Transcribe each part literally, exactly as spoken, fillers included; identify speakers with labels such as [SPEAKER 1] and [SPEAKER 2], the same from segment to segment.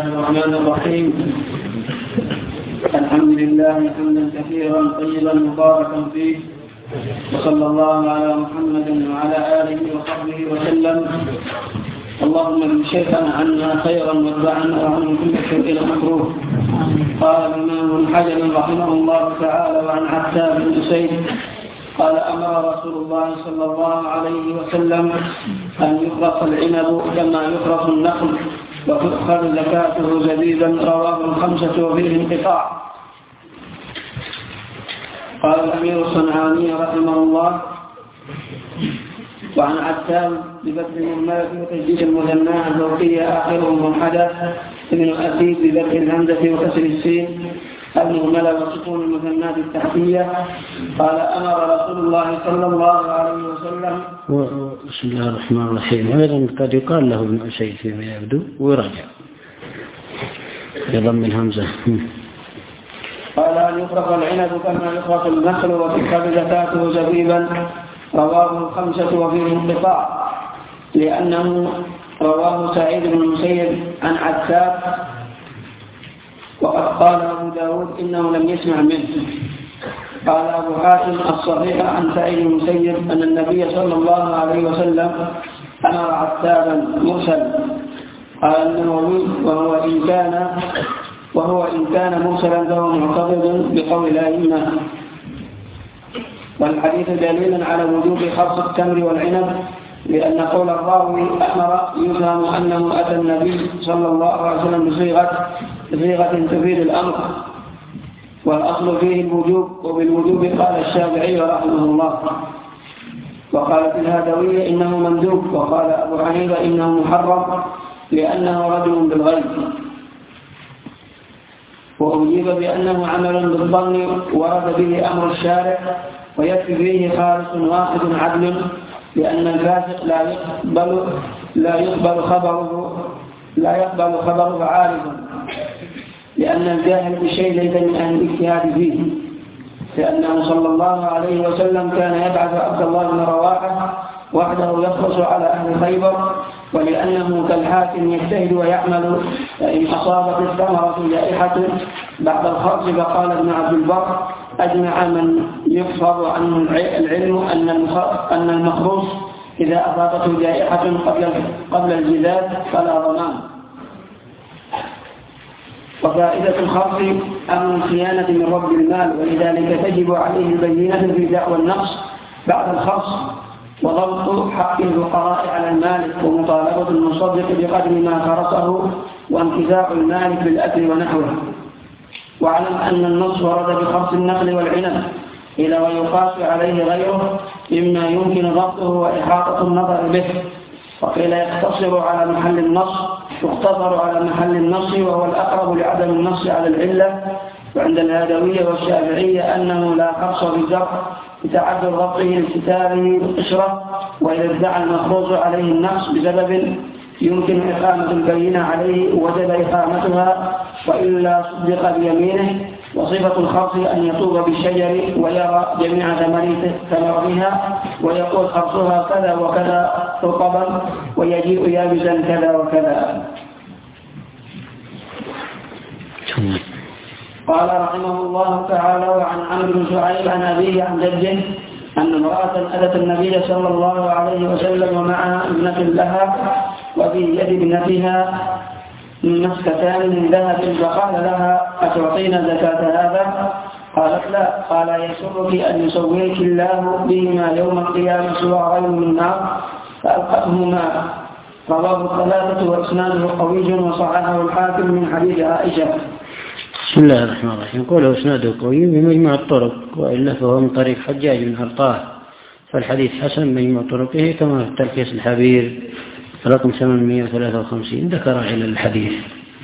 [SPEAKER 1] الرحمن الرحيم. الحمد لله حمدا كثيرا طيبا مباركا فيه، وصلى الله على محمد وعلى آله وصحبه وسلم. اللهم من شيئا عنا خيرا وارضعنا وعن كل شيء مكروه. قال الإمام ابن حجر رحمه الله تعالى وعن عتاب بن أسيد قال أمر رسول الله صلى الله عليه وسلم أن يخرص العنب كما يخرص النخل وتؤخذ زكاته زبيبا، رواه الخمسة وفيه انقطاع. قال الأمير الصنعاني رحمه الله وعن عتاب بفتح الملك وتجديد المثنى الزوجية آخره منحدث ابن أسيد بفتح الهمزة وكسر السين المهملة وسكون المثنات التحتية. قال أمر رسول الله صلى الله عليه وسلم.
[SPEAKER 2] بسم الله الرحمن الرحيم. أيضا قد يقال له ابن أسيد فيما يبدو ويرجع بضم الهمزة.
[SPEAKER 1] قال أن يخرق العنب كما يخرق النخل وتؤخذ زكاته زبيبا، رواه الخمسة وفيه انقطاع لأنه رواه سعيد بن المسيب عن عتاب، وقد قال أبو داود إنه لم يسمع منه. قال أبو حاتم الصحيح عن سعيد بن المسيب أن النبي صلى الله عليه وسلم أمر عتابا مرسل. قال النووي وهو إن كان وهو إن كان مرسلا فهو معتقد بقول الأئمة، والحديث دليل على وجوب خص التمر والعنب، لأن قول الراوي أمر يفهم أنه أتى النبي صلى الله عليه وسلم بصيغة بصيغة تفيد الأمر، والأصل فيه الوجوب، وبالوجوب قال الشافعي رحمه الله. وقالت الهادوية إنه مندوب، وقال أبو حنيفة إنه محرم لأنه رجل بالغيب، وأجيب بأنه عمل بالظن ورد به أمر الشارع، ويكفي فيه خالص واحد عدل، لأن الفاسق لا يقبل لا يقبل خبره لا يقبل خبره عارضا، لأن الجاهل بالشيء ليس من أهل الاجتهاد فيه، لأنه صلى الله عليه وسلم كان يبعث عبد الله بن رواحة وحده يخلص على أهل خيبر، ولأنه كالحاكم يجتهد ويعمل، فإن أصابت الثمرة جائحة بعد الخرج فقال ابن عبد البر أجمع من يحفظ عنه العلم أن المخروص إذا أصابته جائحة قبل قبل الجذاذ فلا ضمان. وفائدة الخرص أمر الخيانة من رب المال، ولذلك تجب عليه البينة في دعوى النقص بعد الخرص، وضبط حق الفقراء على المالك، ومطالبة المصدق بقدر ما خرصه، وانتفاع المالك بالأكل ونحوه. واعلم أن النص ورد بخرص النخل والعنب إلى ويقاس عليه غيره مما يمكن ضبطه وإحاطة النظر به، وقيل يقتصر على محل النص يقتصر على محل النص وهو الأقرب لعدم النص على العلة. وعند الهادوية والشافعية أنه لا خرص بالزرع لتعذر ضبطه لستاره بالقشرة، وإذا ادعى المخروص عليه النقص بسبب يمكن إقامة البينة عليه وجب إقامتها، وإلا صدق بيمينه. وصفة الخرص أن يطوب بالشجر ويرى جميع ثمرها ويقول خرصها كذا وكذا رطبا ويجيء يابسا كذا وكذا. قال رحمه الله تعالى وعن عمرو بن شعيب عن أبيه عن جده أن امرأة أتت النبي صلى الله عليه وسلم ومعها ابنة لها، وفي يد ابنتها مسكتان من ذهب، فقال لها أتعطين زكاة هذا؟ قالت لا. قال يسرك أن يسويك الله بهما يوم القيامة سوارين من نار، فألقتهما. رواه الثلاثة وإسناده قوي وصححه الحاكم من حديث عائشة.
[SPEAKER 2] بسم الله الرحمن الرحيم. قوله إسناده قوي بمجمع الطرق، وإلا فهو من طريق حجاج بن أرطاه، فالحديث حسن مجمع طرقه كما في التلخيص الحبير رقم ثمانمائة وثلاثة وخمسين ذكر على الحديث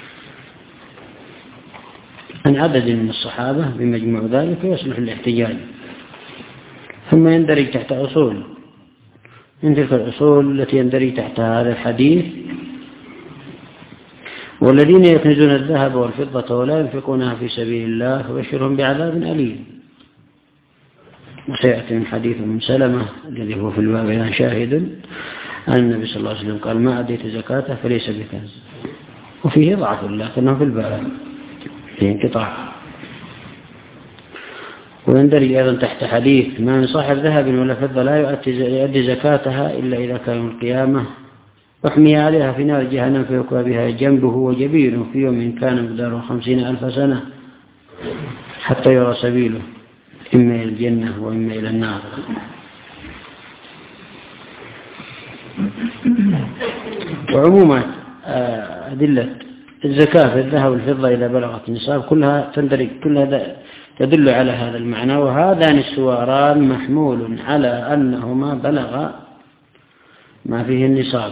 [SPEAKER 2] عن عدد من الصحابة بمجموع ذلك يصلح الاحتجاج. ثم يندرج تحت أصول من تلك الأصول التي يندرج تحت هذا الحديث: والذين يكنزون الذهب والفضة ولا ينفقونها في سبيل الله فبشرهم بعذاب أليم. وسيأتي من حديث من سلمة الذي هو في الباب شاهد أن النبي صلى الله عليه وسلم قال: ما أديت زكاته فليس بكنز. وفيه ضعف لكنه في الباب فيه انقطاع. ويندرج أيضا تحت حديث: ما من صاحب ذهب ولا فضة لا يؤدي زكاتها إلا إذا كان يوم القيامة أحمي عليها في نار جهنم فيكوى بها جنبه وجبينه في يوم كان مقداره خمسين ألف سنة حتى يرى سبيله إما إلى الجنة وإما إلى النار. وعموما أدلة الزكاة في الذهب والفضة إذا بلغت النصاب كلها تندرج كلها تدل على هذا المعنى. وهذان السواران محمول على أنهما بلغ ما فيه النصاب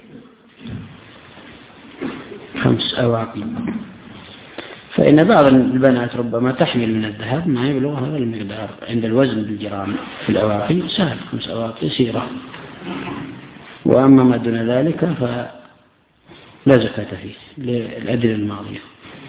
[SPEAKER 2] خمس أواقي. فإن بعض البنات ربما تحمل من الذهب ما يبلغ هذا المقدار عند الوزن بالجرام في الأواقي سهل، خمس أواقي سيرة. وأما ما دون ذلك فلا زكاة فيه للأدلة الماضية.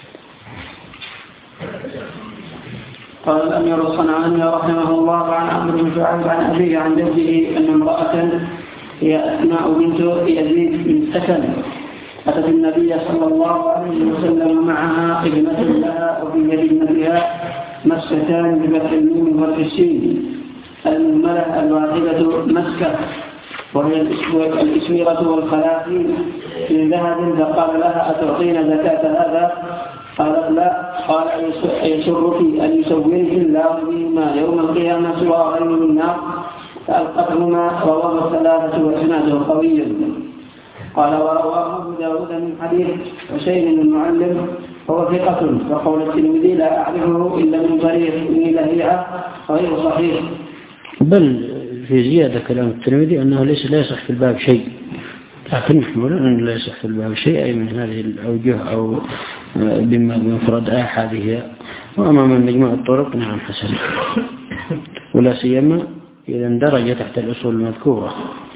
[SPEAKER 1] قال الأمير الصنعاني رحمه الله عن عمرو بن شعيب عن أبيه عن جده أن امرأة هي أسماء بنت يزيد بن سكن أتت النبي صلى الله عليه وسلم معها ابنة لها وفي يد ابنتها مسكتان بفتح الميم وفتح السين المهملة الواحدة مسكة وهي الإسميرة والخلاقين من ذهب. فقال لها: أتعطين زكاة هذا؟ قالت: لا. قال: أيسرك أن يسورك الله بهما يوم القيامة سوارين من نار فألقتهما؟ رواه الثلاثة وإسناده قوي. قال: ورواه أبو داود من حديث حسين المعلم هو ثقة. وقول الترمذي: لا أعرفه إلا من طريق ابن لهيعة غير صحيح.
[SPEAKER 2] بل في زيادة كلام الترمذي أنه ليس لا يصح في الباب شيء، لكن نحمل أنه لا يصح في الباب شيء أي من هذه الأوجه أو بما بمفرد أحادها. وأما من مجموع الطرق نعم حسن، ولا سيما إذا اندرج تحت الأصول المذكورة.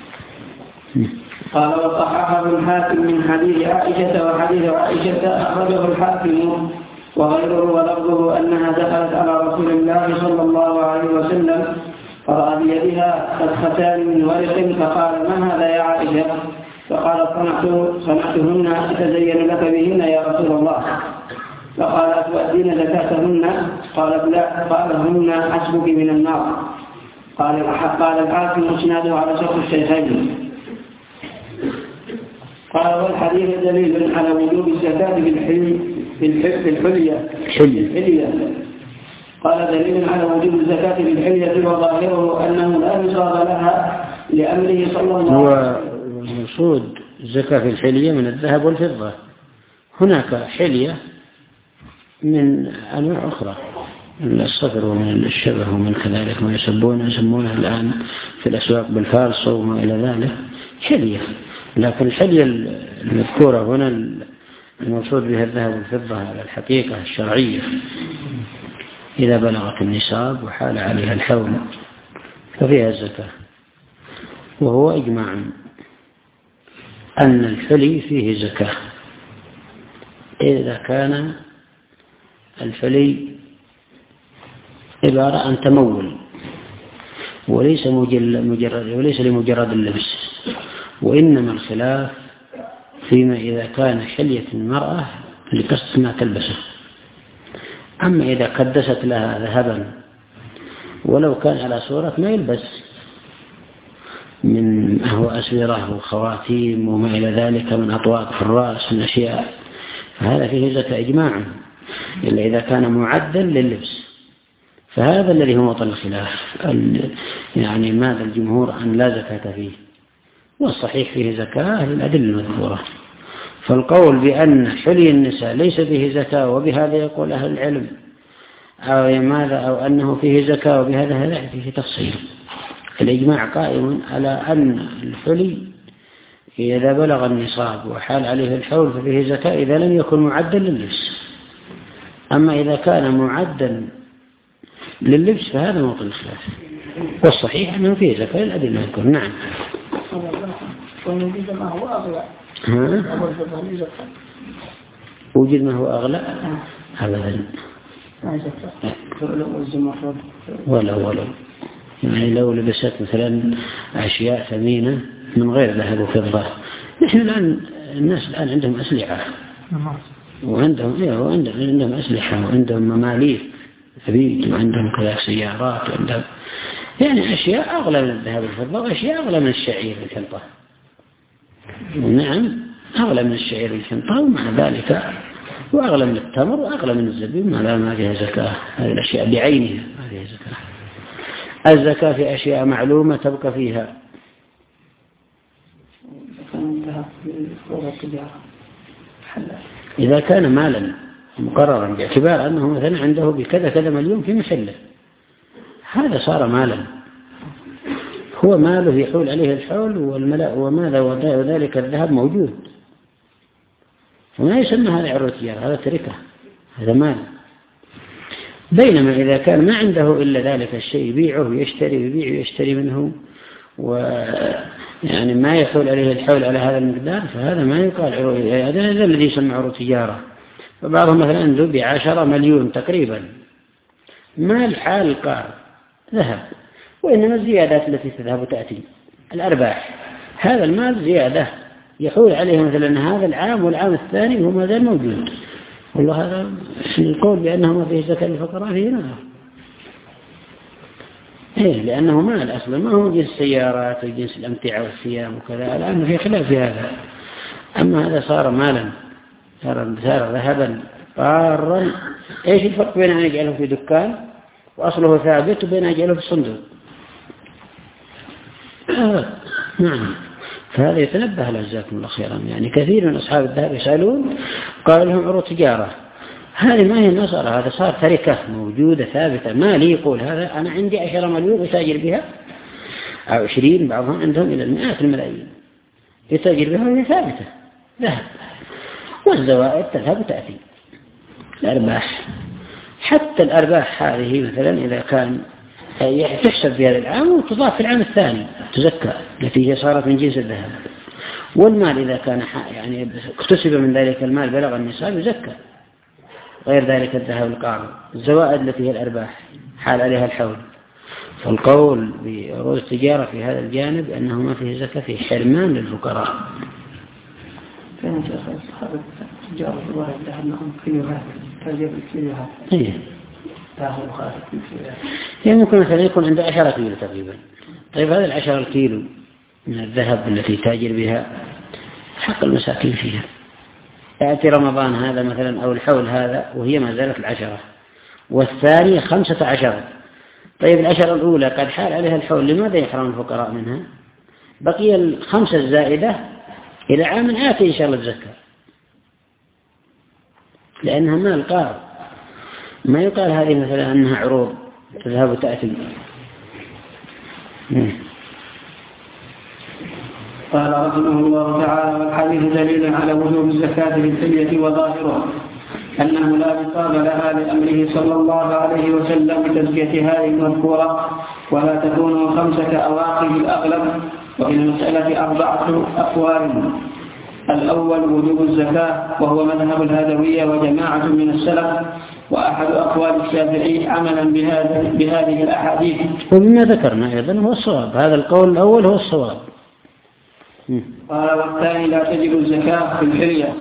[SPEAKER 1] قال: وصححه ابن حاتم من حديث عائشة، وحديث عائشة أخرجه الحاكم وغيره ولفظه أنها دخلت على رسول الله صلى الله عليه وسلم فرأى بيدها فتختان من ورق فقال: ما هذا يا عائشة؟ فقالت: صنعتهن أتزين لك بهن يا رسول الله. فقال: أتؤدين زكاتهن؟ قالت: لا. قال: هن حسبك من النار. قال قال الحاكم اسناده على شرط الشيخين. قال: والحديث دليل على وجوب الزكاة في الحلية. قال: دليل على وجوب الزكاة في الحلية وظاهره أنه لا نصاب لها لأمره صلى الله عليه وسلم.
[SPEAKER 2] هو مقصود الزكاة في الحلية من الذهب والفضة. هناك حلية من أنواع أخرى من الصفر ومن الشبه ومن كذلك ما يسمونه يسمونه الآن في الأسواق بالفالص وما إلى ذلك حلية. لكن الحلية المذكورة هنا المقصود بها الذهب والفضة على الحقيقة الشرعية إذا بلغت النصاب وحال عليها الحول ففيها الزكاة. وهو إجماع أن الحلي فيه زكاة إذا كان الحلي عبارة عن تمول وليس مجرد وليس لمجرد اللبس، وإنما الخلاف فيما إذا كان حلية المرأة لقصد ما تلبسه. أما إذا قدست لها ذهبا ولو كان على صورة ما يلبس من هو أسورة وخواتيم وما إلى ذلك من أطواق في الرأس من أشياء، فهذا فيه زكاة إجماعا إلا إذا كان معدا لللبس. فهذا الذي هو موطن الخلاف، يعني ماذا الجمهور أن لا زكاة فيه، والصحيح فيه زكاة للأدلة المذكورة. فالقول بأن حلي النساء ليس فيه زكاة وبهذا يقول أهل العلم أو ماذا أو أنه فيه زكاة وبهذا لا فيه تفصيل. الإجماع قائم على أن الحلي إذا بلغ النصاب وحال عليه الحول ففيه زكاة إذا لم يكن معدا لللبس. أما إذا كان معدا لللبس فهذا موطن الخلاف، والصحيح أنه فيه زكاة الأدلة المذكورة. نعم.
[SPEAKER 1] ووجد ما هو أغلى.
[SPEAKER 2] وجد ما هو أغلى أبدا ولا ولا يعني لو لبست مثلا أشياء ثمينة من غير ذهب وفضة. نحن الآن الناس الآن عندهم أسلحة وعندهم إيه وعندهم عندهم أسلحة وعندهم مماليك ثبيت وعندهم كذا سيارات وعندهم يعني أشياء أغلى من الذهب والفضة وأشياء أغلى من الشعير والحنطة. نعم أغلى من الشعير والحنطة ومع ذلك وأغلى من التمر وأغلى من الزبيب ما لا ما فيها زكاة. هذه الأشياء بعينها ما فيها زكاة. الزكاة في أشياء معلومة تبقى فيها. إذا كان مالا مقررا باعتبار أنه مثلا عنده بكذا كذا مليون في محله هذا صار مالا هو ماله يحول عليه الحول والملاء وماذا وذلك الذهب موجود وما يسمى هذا عروض تجارة هذا تركة هذا مال. بينما إذا كان ما عنده إلا ذلك الشيء يبيعه ويشتري ويبيع ويشتري منه ويعني ما يحول عليه الحول على هذا المقدار فهذا ما يقال عروض هذا الذي يسمى عروض تجارة. فبعضهم مثلا عنده بعشرة مليون تقريبا ما الحال القار ذهب وإنما الزيادات التي تذهب وتأتي الأرباح هذا المال زيادة يحول عليه مثلا هذا العام والعام الثاني وما زال موجود. والله هذا القول بأنه ما فيه زكاة للفقراء فيه نظر إيه لأنه مال أصلا ما هو جنس السيارات وجنس الأمتعة والثياب وكذا الآن في خلاف في هذا. أما هذا صار مالا صار ذهبا قارا. إيش الفرق بين أن يجعله في دكان وأصله ثابت وبين أن يجعله في الصندوق؟ آه. نعم فهذا يتنبه لجزاكم الله خيرا. يعني كثير من أصحاب الذهب يسألون قال لهم عروض تجارة هذه ما هي نصر هذا صار تركة موجودة ثابتة ما لي يقول هذا أنا عندي عشرة مليون يتاجر بها أو عشرين بعضهم عندهم إلى المئات الملايين يتاجر بها وهي ثابتة ذهب والزوائد تذهب وتأتي الأرباح. حتى الأرباح هذه مثلا إذا كان تحسب في هذا العام وتضاف في العام الثاني تزكى نتيجة صارت من جنس الذهب. والمال إذا كان يعني اكتسب من ذلك المال بلغ النصاب يزكى غير ذلك الذهب القارن. الزوائد التي هي الأرباح حال عليها الحول. فالقول بعروض التجارة في هذا الجانب أنه ما فيه زكاة فيه حرمان للفقراء.
[SPEAKER 1] كان شيخ التجارة في ظاهر الذهب نعم كيلوهات تاجر بالكيلوهات
[SPEAKER 2] إيه
[SPEAKER 1] تاخذ خارج بالكيلوهات
[SPEAKER 2] يعني ممكن مثلا يكون عنده عشرة كيلو تقريبا. طيب هذا العشرة الكيلو من الذهب التي تاجر بها حق المساكين فيها. يأتي رمضان هذا مثلا أو الحول هذا وهي ما زالت العشرة والثانية خمسة عشر. طيب العشرة الأولى قد حال عليها الحول لماذا يحرم الفقراء منها؟ بقي الخمسة الزائدة إلى عام آتي إن شاء الله الزكاة لأنها مال قار. ما يقال هذه مثلا أنها عروض تذهب وتأتي.
[SPEAKER 1] قال رحمه الله تعالى والحديث دليل على وجوب الزكاة في الحلية وظاهره أنه لا نصاب لها لأمره صلى الله عليه وسلم بتزكية هذه المذكورة ولا تكون خمسة أواقب الأغلب. وفي المسألة أربعة أقوال. الأول وجوب الزكاة وهو مذهب الهدوية وجماعة من السلف وأحد أقوال الشافعي عملا بهذا بهذه الأحاديث.
[SPEAKER 2] وبما ذكرنا أيضا هو الصواب هذا القول الأول هو الصواب.
[SPEAKER 1] قال والثاني لا تجب الزكاة في الحلية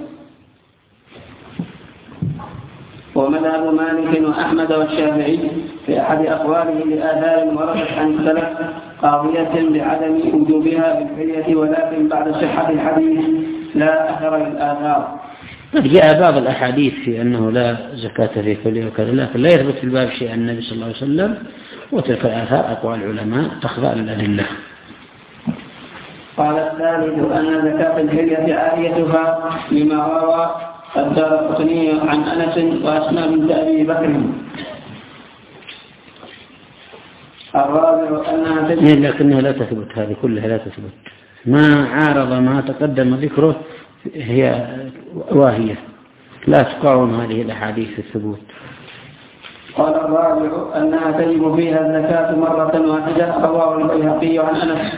[SPEAKER 1] ومذهب مالك وأحمد والشافعي في أحد أقواله لآثار وردت عن السلف قاضية بعدم وجوبها في الحلية ولكن بعد صحة الحديث لا أثر للآثار.
[SPEAKER 2] جاء بعض الأحاديث في أنه لا زكاة في الحلية وكذا لكن لا يثبت في الباب شيء عن النبي صلى الله عليه وسلم وتلك الآثار أقوال العلماء تخضع للأدلة.
[SPEAKER 1] قال الثالث أن زكاة الحلية عاليتها لما روى الدارقطني عن أنس وأسماء بنت أبي بكر. الرابع أنها تجب
[SPEAKER 2] لكنها لا تثبت هذه كلها لا تثبت ما عارض ما تقدم ذكره هي واهية لا تقاوم هذه الأحاديث في الثبوت.
[SPEAKER 1] قال الرابع أنها تجب فيها الزكاة مرة واحدة رواه البيهقي عن أنس.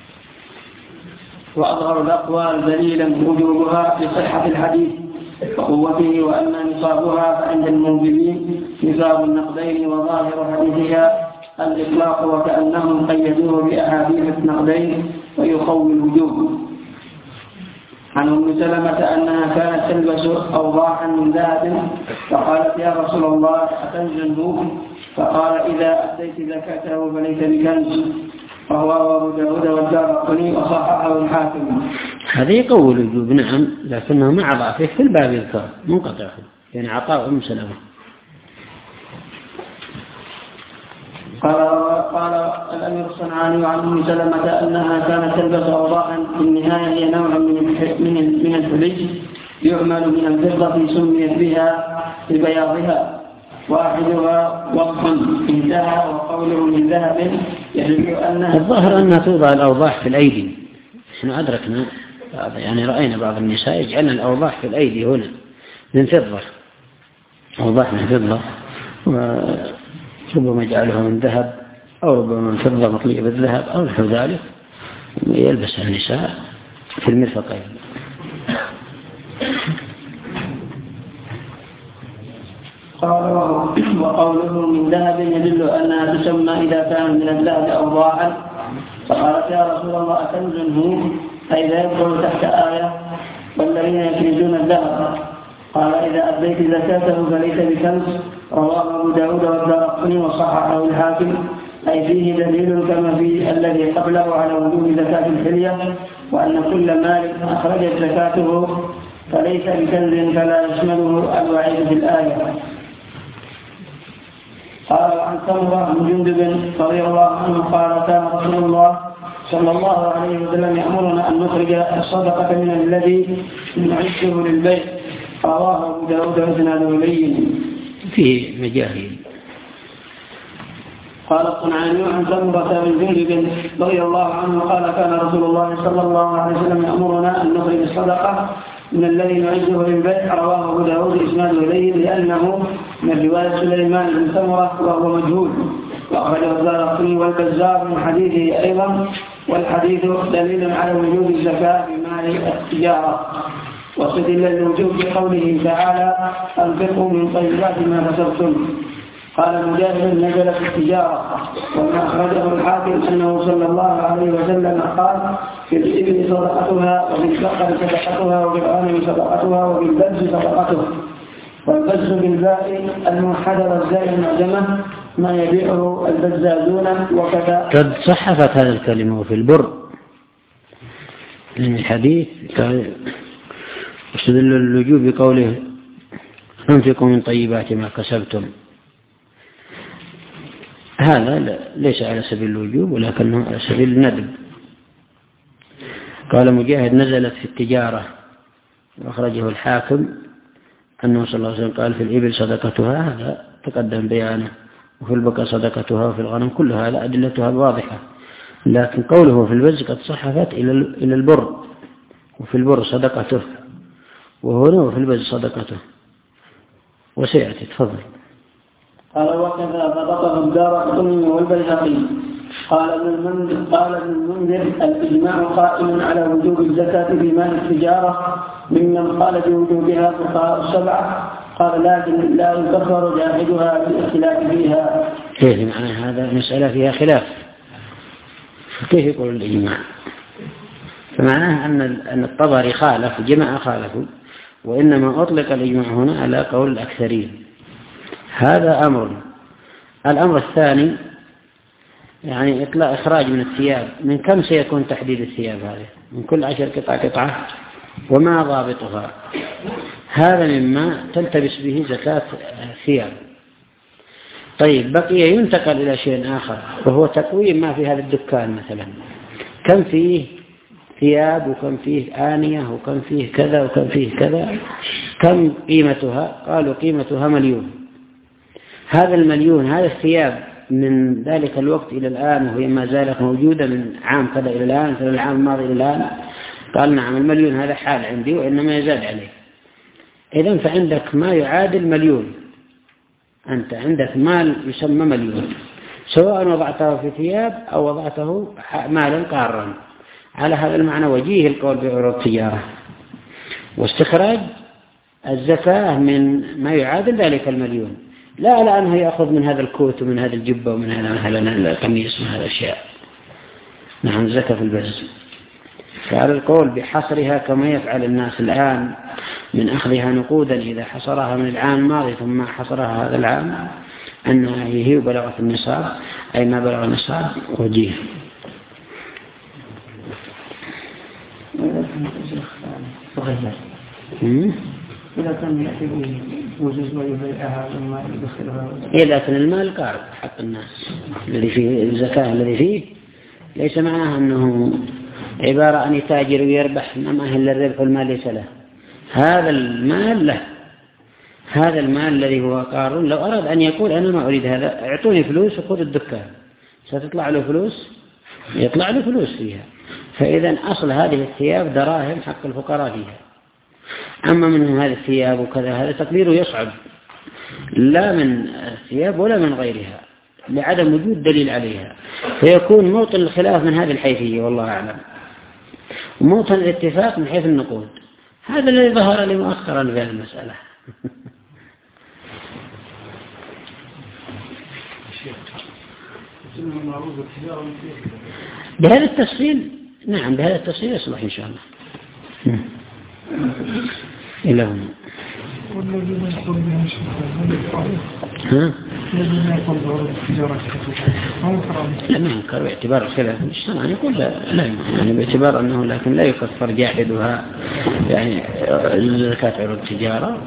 [SPEAKER 1] وأظهر الأقوال دليلا وجوبها لصحة الحديث وقوته وأن نصابها عند المنزلين نصاب النقدين وظاهر حديثها الإطلاق وكأنهم قيدوه بأحاديث النقدين ويقوي الوجوب. عن أم سلمة أنها كانت تلبس أوضاحا من ذهب فقالت يا رسول الله أتنزله؟ فقال إذا أديت زكاته فليس بكنز. رواه أبو داود والدارقطني وصححه الحاكم.
[SPEAKER 2] هذا يقول الوجوب نعم، لكنه مع ضعفه في الباب يذكر منقطع، يعني عطاء أم سلمة.
[SPEAKER 1] قال قال الأمير الصنعاني عن أم سلمة أنها كانت تلبس أوضاحا، في النهاية هي نوع من من الحلي يعمل من الفضة سميت بها لبياضها، واحدها وصف انتهى، وقوله من ذهب يدل أنها
[SPEAKER 2] الظاهر أنها توضع الأوضاح في الأيدي. احنا أدركنا يعني رأينا بعض النساء يجعلن الأوضاح في الأيدي هنا من فضة، أوضاح من فضة، وربما يجعلها من ذهب أو ربما من فضة مطلية بالذهب أو نحو ذلك، يلبسها النساء في المرفقين.
[SPEAKER 1] قال وقوله من ذهب يدل أنها تسمى إذا كان من الذهب أوضاحا. فقالت يا رسول الله أكنزه؟ أي لا يدخل تحت آية والذين يكنزون الذهب. قال إذا أديت زكاته فليس بكنز. رواه أبو داود والدارقطني وصححه الحاكم. أي فيه دليل كما في الذي قبله على وجوب زكاة الحلية، وأن كل مال أخرجت زكاته فليس بكنز فلا يشمله الوعيد في الآية. قال عن سمرة بن جندب رضي الله عنه قال كان رسول الله صلى الله عليه وسلم يأمرنا أن نخرج الصدقة من الذي نعشه للبيت. رواه أبو داود وإسناده لين
[SPEAKER 2] في مجاهيل.
[SPEAKER 1] قال الصنعاني عن سمرة بن جندب رضي الله عنه قال كان رسول الله صلى الله عليه وسلم يأمرنا أن نخرج الصدقة من الذي نعزه للبيع. رواه أبو داود إسناده إليه لأنه من رواية سليمان بن سمرة وهو مجهول، وأخرجه الدارقطني والبزار من حديثه أيضا، والحديث دليل على وجوب الزكاة في مال التجارة. واستدل الوجوب بقوله تعالى أنفقوا من طيبات ما كسبتم. قال مجاهد نزل في التجارة. وما أخرجه الحاكم أنه صلى الله عليه وسلم قال في الإبل صدقتها، وفي البقر صدقتها، وفي الغنم صدقتها، وفي البز صدقته. والبز بالباء الموحدة والزاء المعجمة ما يبيعه البزازون وكذا.
[SPEAKER 2] قد صحفت هذا الكلمة في البر من الحديث. واستدل الوجوب بقوله أنفقوا من طيبات ما كسبتم. هذا ليس على سبيل الوجوب ولكنه على سبيل الندب. قال مجاهد نزلت في التجارة. وأخرجه الحاكم أنه صلى الله عليه وسلم قال في الإبل صدقتها، هذا تقدم بيانه، وفي البقر صدقتها، وفي الغنم، كل هذا أدلتها واضحة. لكن قوله في البز قد صحفت إلى البر، وفي البر صدقته، وهنا وفي البز صدقته. وسيأتي. تفضل.
[SPEAKER 1] قال وكذا ضبطه الدارقطني والبيهقي. قال ابن المنذر قال ابن المنذر الإجماع قائم على وجوب الزكاة في مال التجارة ممن قال بوجوبها فقهاء السبعة. قال لكن لا يكفر جاحدها بالاختلاف فيها.
[SPEAKER 2] كيف معنى هذا؟ مسألة فيها خلاف. كيف يقول الإجماع؟ فمعناه أن أن الطبري خالف، جماعة خالفوا، وإنما أطلق الإجماع هنا على قول الأكثرين. هذا أمر. الأمر الثاني يعني إطلاق إخراج من الثياب. من كم سيكون تحديد الثياب هذه؟ من كل عشر قطعة قطعة، وما ضابطها؟ هذا مما تلتبس به زكاة الثياب. طيب بقي ينتقل إلى شيء آخر، وهو تقويم ما في هذا الدكان مثلا، كم فيه ثياب، وكم فيه آنية، وكم فيه كذا، وكم فيه كذا، كم قيمتها؟ قالوا قيمتها مليون. هذا المليون، هذا الثياب من ذلك الوقت إلى الآن وهي ما زالت موجودة من عام كذا إلى الآن، مثل العام الماضي إلى الآن. قال نعم المليون هذا حال عندي وإنما يزاد عليه. إذن فعندك ما يعادل مليون، أنت عندك مال يسمى مليون، سواء وضعته في ثياب أو وضعته مالا قارا. على هذا المعنى وجيه القول بعروض التجارة، واستخراج الزكاة من ما يعادل ذلك المليون، لا على أنه يأخذ من هذا الكوت ومن هذا الجبة ومن هذا مثلا القميص ومن هذا الأشياء. نعم زكاة في البز. فعلى القول بحصرها كما يفعل الناس الآن من أخذها نقودا إذا حصرها من العام الماضي ثم حصرها هذا العام أنها هي بلغت النصاب أي ما بلغ النصاب وجيه.
[SPEAKER 1] إذا كان يأتي وجوز ويبيعها لما يدخلها
[SPEAKER 2] إذا كان المال قارب حق الناس الذي فيه الزكاة الذي فيه ليس معناه أنه عبارة أن يتاجر ويربح ما هي إلا الربح والمال ليس له. هذا المال له، هذا المال الذي هو قار لو أراد أن يقول أنا ما أريد هذا اعطوني فلوس وخذ الدكان ستطلع له فلوس يطلع له فلوس فيها. فإذا أصل هذه الثياب دراهم حق الفقراء فيها. أما من هذه الثياب وكذا هذا تقديره يصعب لا من الثياب ولا من غيرها لعدم وجود دليل عليها، فيكون موطن الخلاف من هذه الحيثية والله أعلم، وموطن الاتفاق من حيث النقود. هذا الذي ظهر لي مؤخرا في هذه المسألة. بهذا التفصيل نعم بهذا التفصيل يصلح إن شاء الله. إلى هنا
[SPEAKER 3] والذين يقول بهم
[SPEAKER 2] ها؟
[SPEAKER 3] الذين يقول بهم التجارة
[SPEAKER 2] لا ما ينكر باعتبار الخلاف الشرع يقول لا, لا يعني باعتبار أنه لكن لا يكفر جاحدها يعني زكاة عروض التجارة.